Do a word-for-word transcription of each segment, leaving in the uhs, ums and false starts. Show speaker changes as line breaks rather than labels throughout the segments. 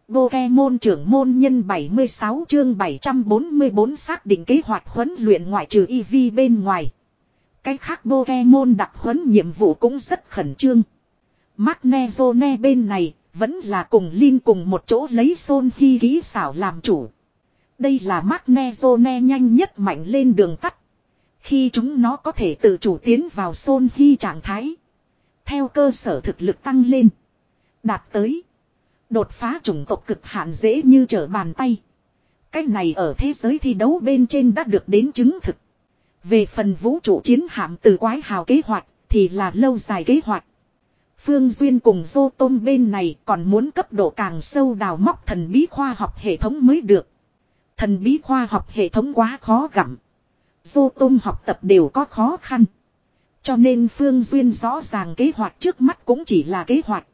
Pokemon trưởng môn nhân bảy mươi sáu chương bảy trăm bốn mươi tư xác định kế hoạch huấn luyện ngoại trừ Eevee bên ngoài. Cách khác Pokemon đặc huấn nhiệm vụ cũng rất khẩn trương. Magnezone bên này vẫn là cùng Lin cùng một chỗ lấy Son Hy kỹ xảo làm chủ. Đây là Magnezone nhanh nhất mạnh lên đường tắt. Khi chúng nó có thể tự chủ tiến vào Son Hy trạng thái. Theo cơ sở thực lực tăng lên. Đạt tới. Đột phá chủng tộc cực hạn dễ như trở bàn tay. Cách này ở thế giới thi đấu bên trên đã được đến chứng thực. Về phần vũ trụ chiến hạm từ quái hào kế hoạch thì là lâu dài kế hoạch. Phương Duyên cùng Vô Tôn bên này còn muốn cấp độ càng sâu đào móc thần bí khoa học hệ thống mới được. Thần bí khoa học hệ thống quá khó gặm. Vô Tôn học tập đều có khó khăn. Cho nên Phương Duyên rõ ràng kế hoạch trước mắt cũng chỉ là kế hoạch.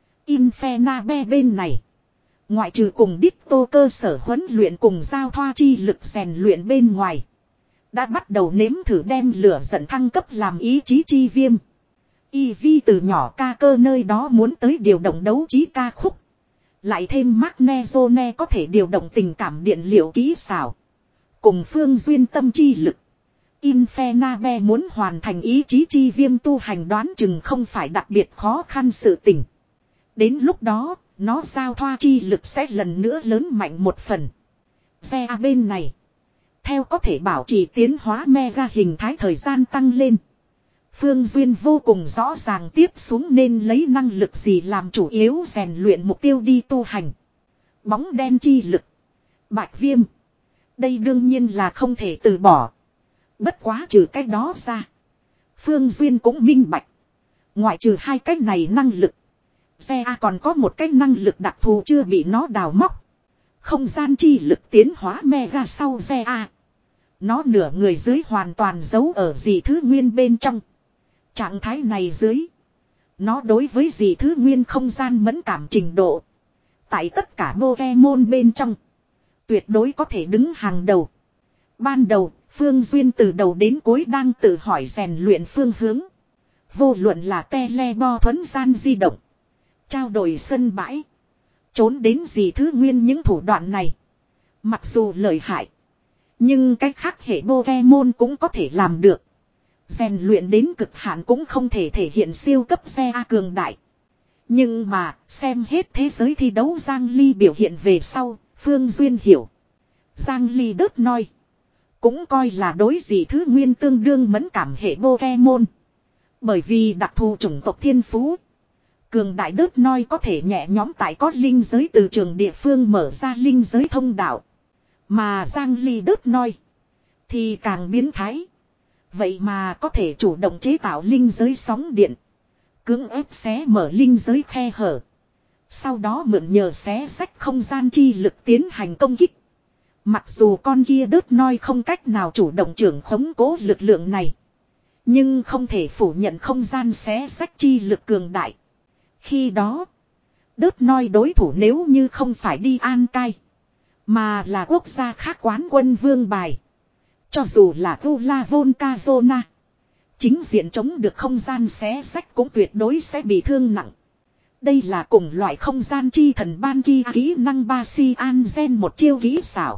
Infernabe bên này. Ngoại trừ cùng Ditto cơ sở huấn luyện cùng giao thoa chi lực rèn luyện bên ngoài. Đã bắt đầu nếm thử đem lửa giận thăng cấp làm ý chí chi viêm. Eevee từ nhỏ ca cơ nơi đó muốn tới điều động đấu trí ca khúc. Lại thêm Magnezone có thể điều động tình cảm điện liệu kỹ xảo. Cùng Phương Duyên tâm chi lực. Infernabe muốn hoàn thành ý chí chi viêm tu hành đoán chừng không phải đặc biệt khó khăn sự tình. Đến lúc đó, nó giao thoa chi lực sẽ lần nữa lớn mạnh một phần. Xe bên này. Theo có thể bảo trì tiến hóa mega hình thái thời gian tăng lên. Phương Duyên vô cùng rõ ràng tiếp xuống nên lấy năng lực gì làm chủ yếu rèn luyện mục tiêu đi tu hành. Bóng đen chi lực. Bạch viêm. Đây đương nhiên là không thể từ bỏ. Bất quá trừ cách đó ra. Phương Duyên cũng minh bạch. Ngoại trừ hai cách này năng lực. Xe còn có một cách năng lực đặc thù chưa bị nó đào móc. Không gian chi lực tiến hóa mega sau xe A. Nó nửa người dưới hoàn toàn giấu ở dị thứ nguyên bên trong. Trạng thái này dưới. Nó đối với dị thứ nguyên không gian mẫn cảm trình độ. Tại tất cả Pokemon bên trong. Tuyệt đối có thể đứng hàng đầu. Ban đầu, Phương Duyên từ đầu đến cuối đang tự hỏi rèn luyện phương hướng. Vô luận là telebo thuấn gian di động. Trao đổi sân bãi. Trốn đến dị thứ nguyên những thủ đoạn này. Mặc dù lợi hại. Nhưng cách khác hệ Pokemon cũng có thể làm được. Rèn luyện đến cực hạn cũng không thể thể hiện siêu cấp xe A cường đại. Nhưng mà xem hết thế giới thi đấu Giang Ly biểu hiện về sau, Phương Duyên hiểu. Giang Ly đớt noi. Cũng coi là đối dị thứ nguyên tương đương mẫn cảm hệ Pokemon. Bởi vì đặc thù chủng tộc thiên phú. Cường đại đớt noi có thể nhẹ nhóm tại có linh giới từ trường địa phương mở ra linh giới thông đạo. Mà Giang Ly đớt noi. Thì càng biến thái. Vậy mà có thể chủ động chế tạo linh giới sóng điện. Cưỡng ép xé mở linh giới khe hở. Sau đó mượn nhờ xé sách không gian chi lực tiến hành công kích. Mặc dù con kia đớt noi không cách nào chủ động trưởng khống cố lực lượng này. Nhưng không thể phủ nhận không gian xé sách chi lực cường đại. Khi đó, đớt noi đối thủ nếu như không phải đi An Cai. Mà là quốc gia khác quán quân vương bài. Cho dù là Gula Volcazona. Chính diện chống được không gian xé sách cũng tuyệt đối sẽ bị thương nặng. Đây là cùng loại không gian chi thần ban kia kỹ năng Basian Gen một chiêu kỹ xảo.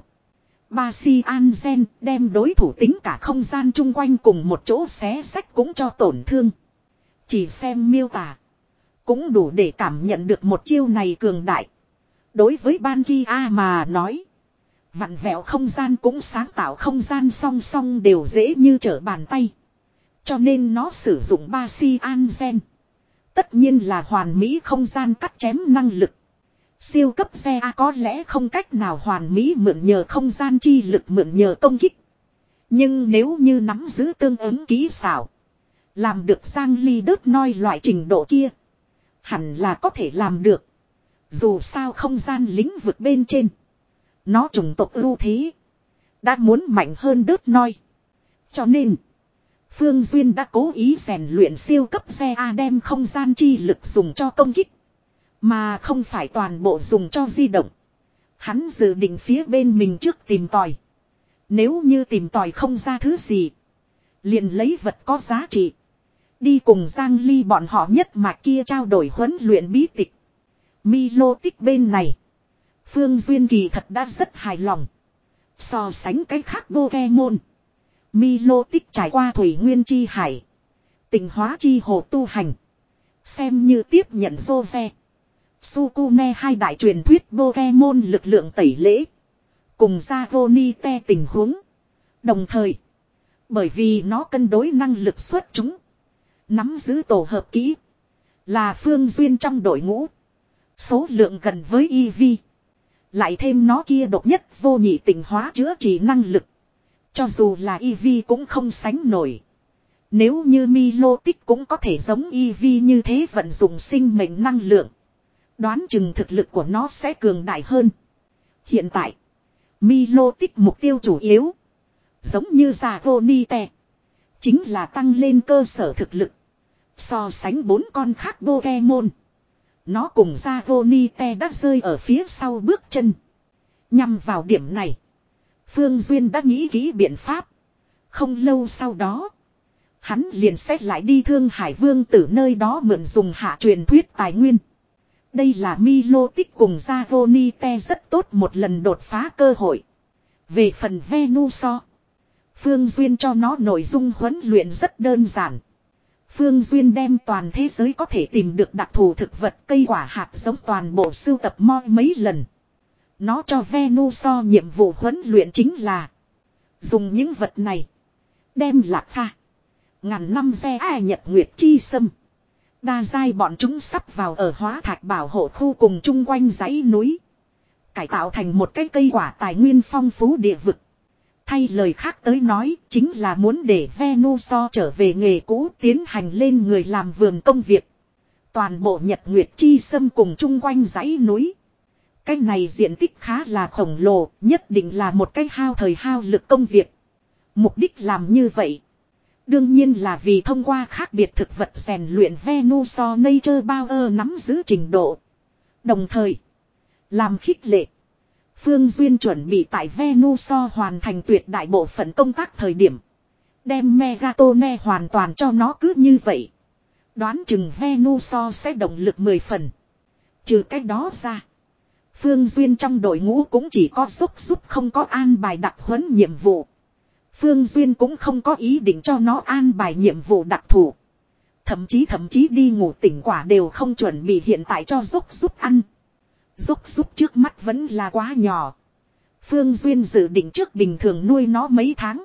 Basian Gen đem đối thủ tính cả không gian chung quanh cùng một chỗ xé sách cũng cho tổn thương. Chỉ xem miêu tả. Cũng đủ để cảm nhận được một chiêu này cường đại. Đối với ban kia mà nói. Vặn vẹo không gian cũng sáng tạo không gian song song đều dễ như trở bàn tay. Cho nên nó sử dụng Basian Gen. Tất nhiên là hoàn mỹ không gian cắt chém năng lực. Siêu cấp xe A có lẽ không cách nào hoàn mỹ mượn nhờ không gian chi lực mượn nhờ công kích. Nhưng nếu như nắm giữ tương ứng kỹ xảo. Làm được Giang Ly đớt noi loại trình độ kia. Hẳn là có thể làm được. Dù sao không gian lĩnh vực bên trên. Nó chủng tộc ưu thế. Đã muốn mạnh hơn đớt noi. Cho nên. Phương Duyên đã cố ý rèn luyện siêu cấp xe A đem không gian chi lực dùng cho công kích. Mà không phải toàn bộ dùng cho di động. Hắn dự định phía bên mình trước tìm tòi. Nếu như tìm tòi không ra thứ gì. Liền lấy vật có giá trị. Đi cùng Giang Ly bọn họ nhất mà kia trao đổi huấn luyện bí tịch. Milotic bên này. Phương Duyên kỳ thật đã rất hài lòng. So sánh cái khác Pokemon, Milotic trải qua thủy nguyên chi hải, tịnh hóa chi hồ tu hành, xem như tiếp nhận Jove, Sukune hai đại truyền thuyết Pokemon lực lượng tẩy lễ, cùng Dragonite tình huống. Đồng thời, bởi vì nó cân đối năng lực xuất chúng, nắm giữ tổ hợp kỹ, là Phương Duyên trong đội ngũ, số lượng gần với Eevee. Lại thêm nó kia độc nhất vô nhị tịnh hóa chữa trị năng lực, cho dù là Eevee cũng không sánh nổi. Nếu như Milotic cũng có thể giống Eevee như thế vận dụng sinh mệnh năng lượng, đoán chừng thực lực của nó sẽ cường đại hơn. Hiện tại, Milotic mục tiêu chủ yếu, giống như Dragonite, chính là tăng lên cơ sở thực lực. So sánh bốn con khác Pokemon, nó cùng Dragonite đã rơi ở phía sau bước chân. Nhằm vào điểm này, Phương Duyên đã nghĩ kỹ biện pháp. Không lâu sau đó, hắn liền xét lại đi Thương Hải Vương Tử nơi đó mượn dùng hạ truyền thuyết tài nguyên. Đây là Milotic cùng Dragonite rất tốt một lần đột phá cơ hội. Về phần Venusaur, Phương Duyên cho nó nội dung huấn luyện rất đơn giản. Phương Duyên đem toàn thế giới có thể tìm được đặc thù thực vật cây quả hạt giống toàn bộ sưu tập moi mấy lần. Nó cho Venusaur nhiệm vụ huấn luyện chính là dùng những vật này đem lạc pha, ngàn năm xe ai nhật nguyệt chi sâm, đa giai bọn chúng sắp vào ở hóa thạch bảo hộ khu cùng chung quanh dãy núi, cải tạo thành một cái cây quả tài nguyên phong phú địa vực. Thay lời khác tới nói, chính là muốn để Venusaur trở về nghề cũ, tiến hành lên người làm vườn công việc. Toàn bộ nhật nguyệt chi sâm cùng chung quanh dãy núi, cái này diện tích khá là khổng lồ, nhất định là một cái hao thời hao lực công việc. Mục đích làm như vậy, đương nhiên là vì thông qua khác biệt thực vật rèn luyện Venusaur Nature Power nắm giữ trình độ. Đồng thời, làm khích lệ, Phương Duyên chuẩn bị tại Venusaur hoàn thành tuyệt đại bộ phận công tác thời điểm, đem Megatone hoàn toàn cho nó cứ như vậy. Đoán chừng Venusaur sẽ động lực mười phần. Trừ cách đó ra, Phương Duyên trong đội ngũ cũng chỉ có giúp giúp không có an bài đặc huấn nhiệm vụ. Phương Duyên cũng không có ý định cho nó an bài nhiệm vụ đặc thù. Thậm chí thậm chí đi ngủ tỉnh quả đều không chuẩn bị hiện tại cho giúp giúp ăn. Giúp giúp trước mắt vẫn là quá nhỏ. Phương Duyên dự định trước bình thường nuôi nó mấy tháng,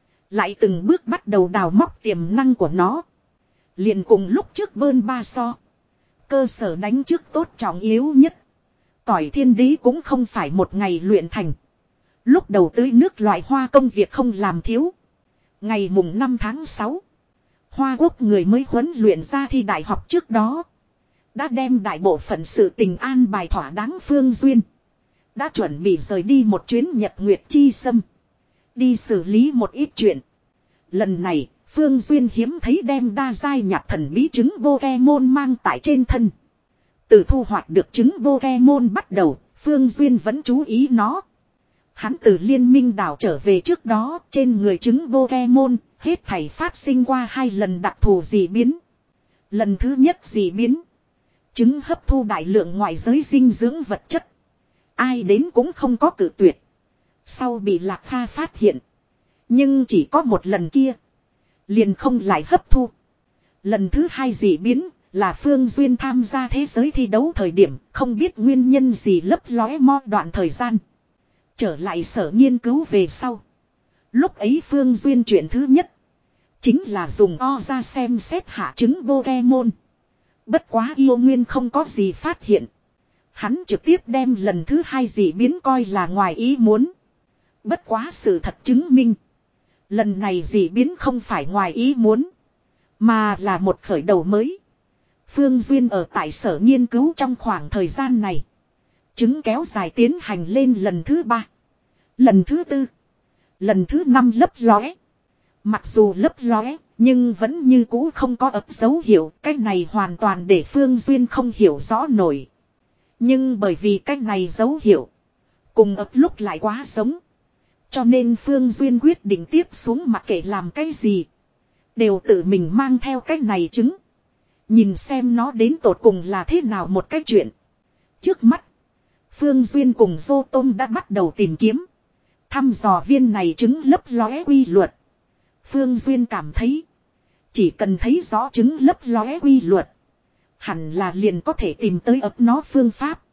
lại từng bước bắt đầu đào móc tiềm năng của nó. Liền cùng lúc trước bơn ba so, cơ sở đánh trước tốt trọng yếu nhất. Tỏi thiên đế cũng không phải một ngày luyện thành. Lúc đầu tưới nước loại hoa công việc không làm thiếu. Ngày mùng năm tháng sáu, Hoa Quốc người mới huấn luyện ra thi đại học trước đó, đã đem đại bộ phận sự tình an bài thỏa đáng. Phương Duyên đã chuẩn bị rời đi một chuyến nhật nguyệt chi sâm, đi xử lý một ít chuyện. Lần này, Phương Duyên hiếm thấy đem đa giai nhặt thần bí trứng Pokemon mang tại trên thân. Từ thu hoạch được trứng Pokemon bắt đầu, Phương Duyên vẫn chú ý nó. Hắn từ liên minh đảo trở về trước đó, trên người trứng Pokemon, hết thảy phát sinh qua hai lần đặc thù dị biến. Lần thứ nhất dị biến, trứng hấp thu đại lượng ngoại giới dinh dưỡng vật chất. Ai đến cũng không có cự tuyệt. Sau bị Lạc Kha phát hiện, nhưng chỉ có một lần kia, liền không lại hấp thu. Lần thứ hai dị biến là Phương Duyên tham gia thế giới thi đấu thời điểm, không biết nguyên nhân gì lấp lóe mo đoạn thời gian. Trở lại sở nghiên cứu về sau. Lúc ấy Phương Duyên chuyện thứ nhất chính là dùng o ra xem xét hạ trứng Pokemon. Bất quá yêu nguyên không có gì phát hiện. Hắn trực tiếp đem lần thứ hai dị biến coi là ngoài ý muốn. Bất quá sự thật chứng minh, lần này dị biến không phải ngoài ý muốn, mà là một khởi đầu mới. Phương Duyên ở tại sở nghiên cứu trong khoảng thời gian này, trứng kéo dài tiến hành lên lần thứ ba, lần thứ tư, lần thứ năm lấp lóe. Mặc dù lấp lóe, nhưng vẫn như cũ không có ấp dấu hiệu. Cái này hoàn toàn để Phương Duyên không hiểu rõ nổi. Nhưng bởi vì cái này dấu hiệu cùng ấp lúc lại quá giống, cho nên Phương Duyên quyết định tiếp xuống mặc kệ làm cái gì, đều tự mình mang theo cái này trứng, nhìn xem nó đến tột cùng là thế nào một cái chuyện. Trước mắt, Phương Duyên cùng Vô Tôm đã bắt đầu tìm kiếm. Thăm dò viên này trứng lấp lóe quy luật. Phương Duyên cảm thấy. Chỉ cần thấy rõ trứng lấp lóe quy luật. Hẳn là liền có thể tìm tới ấp nó phương pháp.